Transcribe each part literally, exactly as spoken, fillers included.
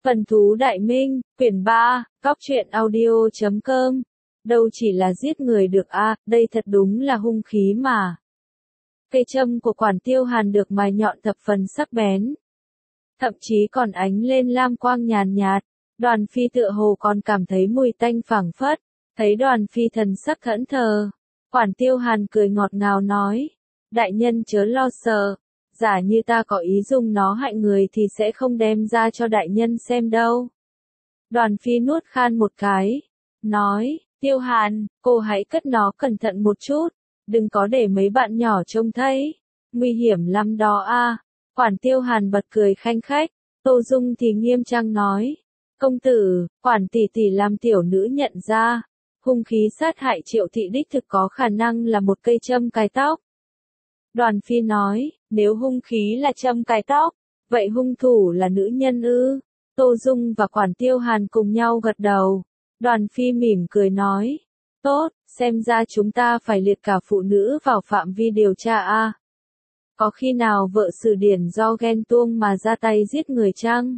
Vân Thú Đại Minh, quyển ba, góc truyện audio chấm com. Đâu chỉ là giết người được a, à, đây thật đúng là hung khí mà. Cây châm của Quản Tiêu Hàn được mài nhọn thập phần sắc bén. Thậm chí còn ánh lên lam quang nhàn nhạt. Đoàn Phi tựa hồ còn cảm thấy mùi tanh phảng phất. Thấy Đoàn Phi thần sắc thẫn thờ. Quản Tiêu Hàn cười ngọt ngào nói. Đại nhân chớ lo sợ. Giả như ta có ý dùng nó hại người thì sẽ không đem ra cho đại nhân xem đâu. Đoàn Phi nuốt khan một cái. Nói, Tiêu Hàn, cô hãy cất nó cẩn thận một chút. Đừng có để mấy bạn nhỏ trông thấy. Nguy hiểm lắm đó a. Quản Tiêu Hàn bật cười khanh khách. Tô Dung thì nghiêm trang nói. Công tử, Quản tỷ tỷ làm tiểu nữ nhận ra. Hung khí sát hại Triệu thị đích thực có khả năng là một cây châm cài tóc. Đoàn Phi nói, nếu hung khí là châm cài tóc, vậy hung thủ là nữ nhân ư? Tô Dung và Quản Tiêu Hàn cùng nhau gật đầu. Đoàn Phi mỉm cười nói, tốt, xem ra chúng ta phải liệt cả phụ nữ vào phạm vi điều tra a. Có khi nào vợ Sử Điển do ghen tuông mà ra tay giết người chăng?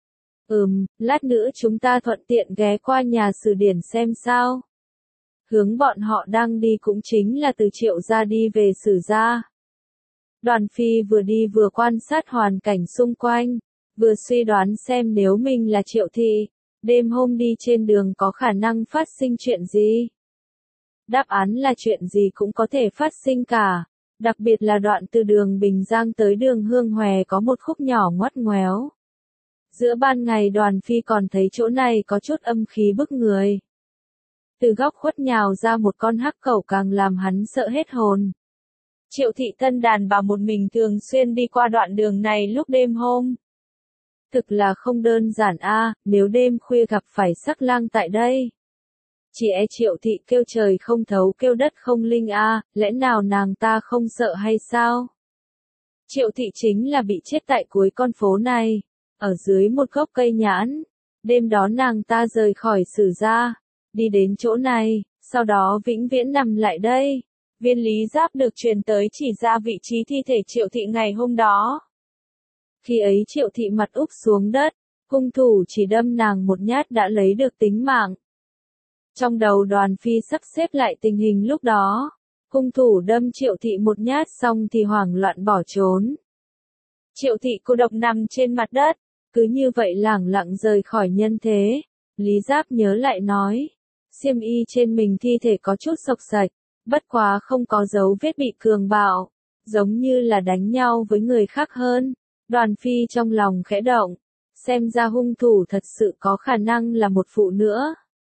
Ừm, lát nữa chúng ta thuận tiện ghé qua nhà Sử Điển xem sao. Hướng bọn họ đang đi cũng chính là từ Triệu gia đi về Sử gia. Đoàn Phi vừa đi vừa quan sát hoàn cảnh xung quanh, vừa suy đoán xem nếu mình là Triệu thị, đêm hôm đi trên đường có khả năng phát sinh chuyện gì. Đáp án là chuyện gì cũng có thể phát sinh cả, đặc biệt là đoạn từ đường Bình Giang tới đường Hương Hòe có một khúc nhỏ ngoắt ngoéo. Giữa ban ngày Đoàn Phi còn thấy chỗ này có chút âm khí bức người. Từ góc khuất nhào ra một con hắc cẩu càng làm hắn sợ hết hồn. Triệu thị thân đàn bà một mình thường xuyên đi qua đoạn đường này lúc đêm hôm. Thực là không đơn giản a, à, nếu đêm khuya gặp phải sắc lang tại đây. Chỉ e Triệu thị kêu trời không thấu kêu đất không linh a, à, lẽ nào nàng ta không sợ hay sao? Triệu thị chính là bị chết tại cuối con phố này, ở dưới một gốc cây nhãn. Đêm đó nàng ta rời khỏi Sử gia, đi đến chỗ này, sau đó vĩnh viễn nằm lại đây. Viên Lý Giáp được truyền tới chỉ ra vị trí thi thể Triệu thị ngày hôm đó. Khi ấy Triệu thị mặt úp xuống đất, hung thủ chỉ đâm nàng một nhát đã lấy được tính mạng. Trong đầu Đoàn Phi sắp xếp lại tình hình lúc đó, hung thủ đâm Triệu thị một nhát xong thì hoảng loạn bỏ trốn. Triệu thị cô độc nằm trên mặt đất, cứ như vậy lẳng lặng rời khỏi nhân thế. Lý Giáp nhớ lại nói, xiêm y trên mình thi thể có chút xộc xạch. Bất quá không có dấu vết bị cường bạo, giống như là đánh nhau với người khác hơn. Đoàn Phi trong lòng khẽ động, xem ra hung thủ thật sự có khả năng là một phụ nữa.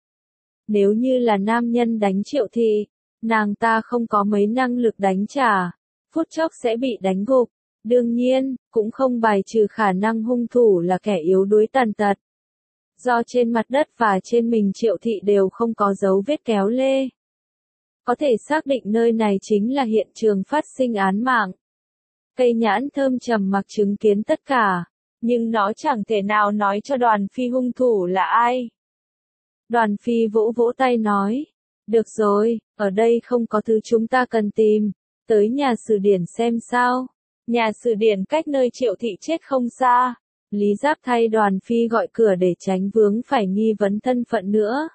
Nếu như là nam nhân đánh Triệu thị, nàng ta không có mấy năng lực đánh trả, phút chốc sẽ bị đánh gục. Đương nhiên, cũng không bài trừ khả năng hung thủ là kẻ yếu đuối tàn tật. Do trên mặt đất và trên mình Triệu thị đều không có dấu vết kéo lê. Có thể xác định nơi này chính là hiện trường phát sinh án mạng. Cây nhãn thơm trầm mặc chứng kiến tất cả, nhưng nó chẳng thể nào nói cho Đoàn Phi hung thủ là ai. Đoàn Phi vỗ vỗ tay nói, được rồi, ở đây không có thứ chúng ta cần tìm, tới nhà Sử Điển xem sao. Nhà Sử Điển cách nơi Triệu thị chết không xa. Lý Giáp thay Đoàn Phi gọi cửa để tránh vướng phải nghi vấn thân phận nữa.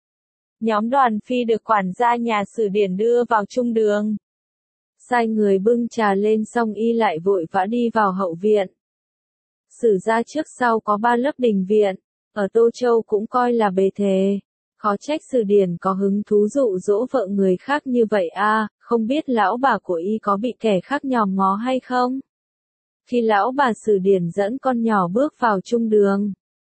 Nhóm Đoàn Phi được quản gia nhà Sử Điển đưa vào trung đường. Sai người bưng trà lên xong y lại vội vã đi vào hậu viện. Sử gia trước sau có ba lớp đình viện, ở Tô Châu cũng coi là bề thề. Khó trách Sử Điển có hứng thú dụ dỗ vợ người khác như vậy a, à, không biết lão bà của y có bị kẻ khác nhòm ngó hay không? Khi lão bà Sử Điển dẫn con nhỏ bước vào trung đường,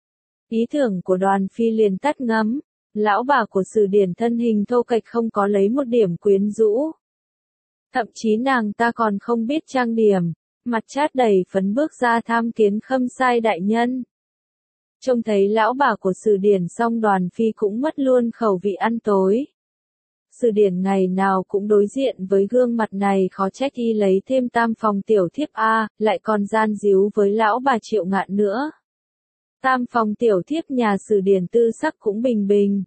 ý tưởng của Đoàn Phi liền tắt ngấm. Lão bà của Sử Điển thân hình thô kệch không có lấy một điểm quyến rũ. Thậm chí nàng ta còn không biết trang điểm, mặt chát đầy phấn bước ra tham kiến Khâm Sai đại nhân. Trông thấy lão bà của Sử Điển xong Đoàn Phi cũng mất luôn khẩu vị ăn tối. Sử Điển ngày nào cũng đối diện với gương mặt này khó trách y lấy thêm tam phòng tiểu thiếp a, lại còn gian díu với lão bà Triệu Ngạn nữa. Tam phòng tiểu thiếp nhà Sử Điển tư sắc cũng bình bình.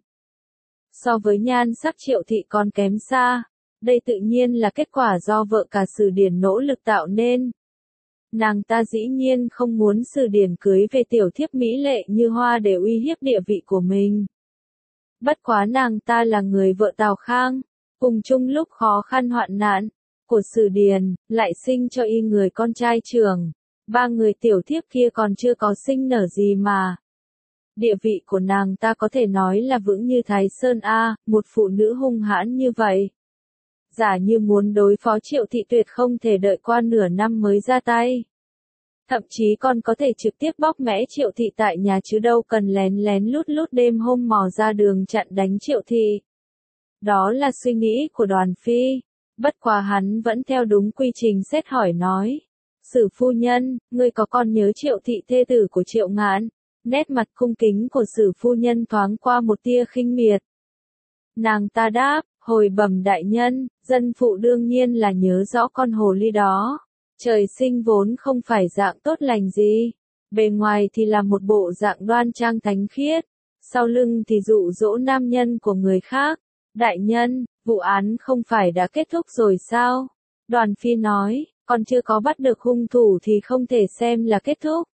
So với nhan sắc Triệu thị còn kém xa. Đây tự nhiên là kết quả do vợ cả Sử Điển nỗ lực tạo nên. Nàng ta dĩ nhiên không muốn Sử Điền cưới về tiểu thiếp mỹ lệ như hoa để uy hiếp địa vị của mình. Bất quá nàng ta là người vợ Tào Khang, cùng chung lúc khó khăn hoạn nạn của Sử Điền, lại sinh cho y người con trai trưởng. Ba người tiểu thiếp kia còn chưa có sinh nở gì mà. Địa vị của nàng ta có thể nói là vững như Thái Sơn A, một phụ nữ hung hãn như vậy. Giả như muốn đối phó Triệu Thị tuyệt không thể đợi qua nửa năm mới ra tay. Thậm chí còn có thể trực tiếp bóc mẽ Triệu Thị tại nhà chứ đâu cần lén lén lút lút đêm hôm mò ra đường chặn đánh Triệu Thị. Đó là suy nghĩ của Đoàn Phi. Bất quá hắn vẫn theo đúng quy trình xét hỏi nói. Sử phu nhân, ngươi có còn nhớ Triệu Thị thê tử của Triệu Ngạn? Nét mặt cung kính của Sử phu nhân thoáng qua một tia khinh miệt. Nàng ta đáp, hồi bẩm đại nhân, dân phụ đương nhiên là nhớ rõ con hồ ly đó. Trời sinh vốn không phải dạng tốt lành gì. Bề ngoài thì là một bộ dạng đoan trang thánh khiết. Sau lưng thì dụ dỗ nam nhân của người khác. Đại nhân, vụ án không phải đã kết thúc rồi sao? Đoàn Phi nói, còn chưa có bắt được hung thủ thì không thể xem là kết thúc.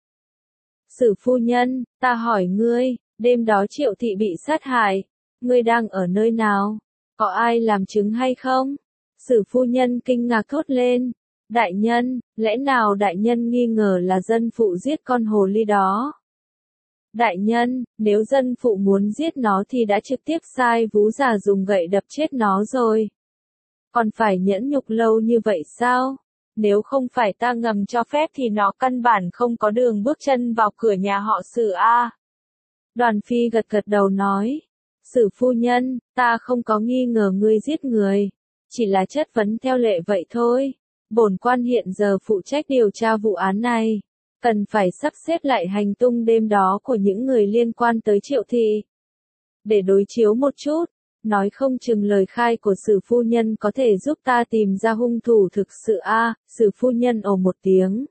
Sử phu nhân, ta hỏi ngươi, đêm đó Triệu Thị bị sát hại, ngươi đang ở nơi nào? Có ai làm chứng hay không? Sử phu nhân kinh ngạc thốt lên. Đại nhân, lẽ nào đại nhân nghi ngờ là dân phụ giết con hồ ly đó? Đại nhân, nếu dân phụ muốn giết nó thì đã trực tiếp sai Vú già dùng gậy đập chết nó rồi. Còn phải nhẫn nhục lâu như vậy sao? Nếu không phải ta ngầm cho phép thì nó căn bản không có đường bước chân vào cửa nhà họ Sử a. Đoàn Phi gật gật đầu nói. Sử phu nhân, ta không có nghi ngờ ngươi giết người. Chỉ là chất vấn theo lệ vậy thôi. Bổn quan hiện giờ phụ trách điều tra vụ án này. Cần phải sắp xếp lại hành tung đêm đó của những người liên quan tới Triệu Thị. Để đối chiếu một chút, nói không chừng lời khai của Sử phu nhân có thể giúp ta tìm ra hung thủ thực sự a. À, Sử phu nhân ồ một tiếng.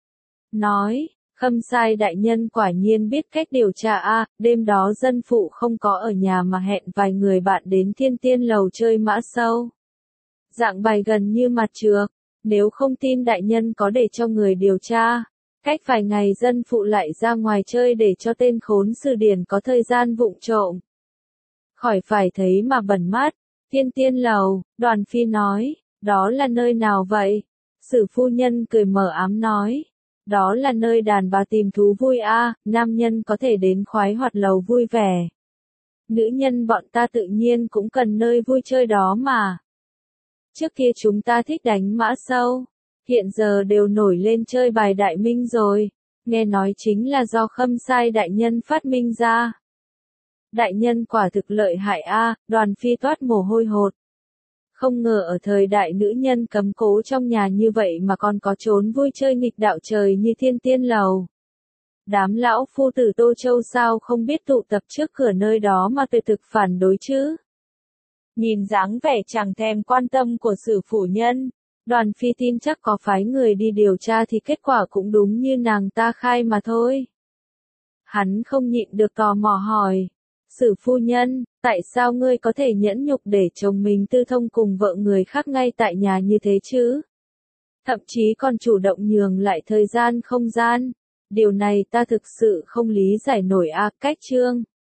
Nói, Khâm Sai đại nhân quả nhiên biết cách điều tra a. À, đêm đó dân phụ không có ở nhà mà hẹn vài người bạn đến Thiên Tiên lầu chơi mã sâu. Dạng bài gần như mặt trược, nếu không tin đại nhân có để cho người điều tra. Cách vài ngày dân phụ lại ra ngoài chơi để cho tên khốn Sử Điền có thời gian vụng trộm. Khỏi phải thấy mà bẩn mắt. Thiên Tiên lầu, Đoàn Phi nói, đó là nơi nào vậy? Sử phu nhân cười mờ ám nói, đó là nơi đàn bà tìm thú vui a, à, nam nhân có thể đến khoái hoạt lầu vui vẻ. Nữ nhân bọn ta tự nhiên cũng cần nơi vui chơi đó mà. Trước kia chúng ta thích đánh mã sâu, hiện giờ đều nổi lên chơi bài đại minh rồi, nghe nói chính là do Khâm Sai đại nhân phát minh ra. Đại nhân quả thực lợi hại a, à, Đoàn Phi toát mồ hôi hột. Không ngờ ở thời đại nữ nhân cấm cố trong nhà như vậy mà còn có trốn vui chơi nghịch đạo trời như Thiên Tiên lầu. Đám lão phu tử Tô Châu sao không biết tụ tập trước cửa nơi đó mà tuyệt thực phản đối chứ? Nhìn dáng vẻ chẳng thèm quan tâm của Sử phu nhân, Đoàn Phi tin chắc có phái người đi điều tra thì kết quả cũng đúng như nàng ta khai mà thôi. Hắn không nhịn được tò mò hỏi. Sử phu nhân, tại sao ngươi có thể nhẫn nhục để chồng mình tư thông cùng vợ người khác ngay tại nhà như thế chứ? Thậm chí còn chủ động nhường lại thời gian không gian. Điều này ta thực sự không lý giải nổi a. Cách chương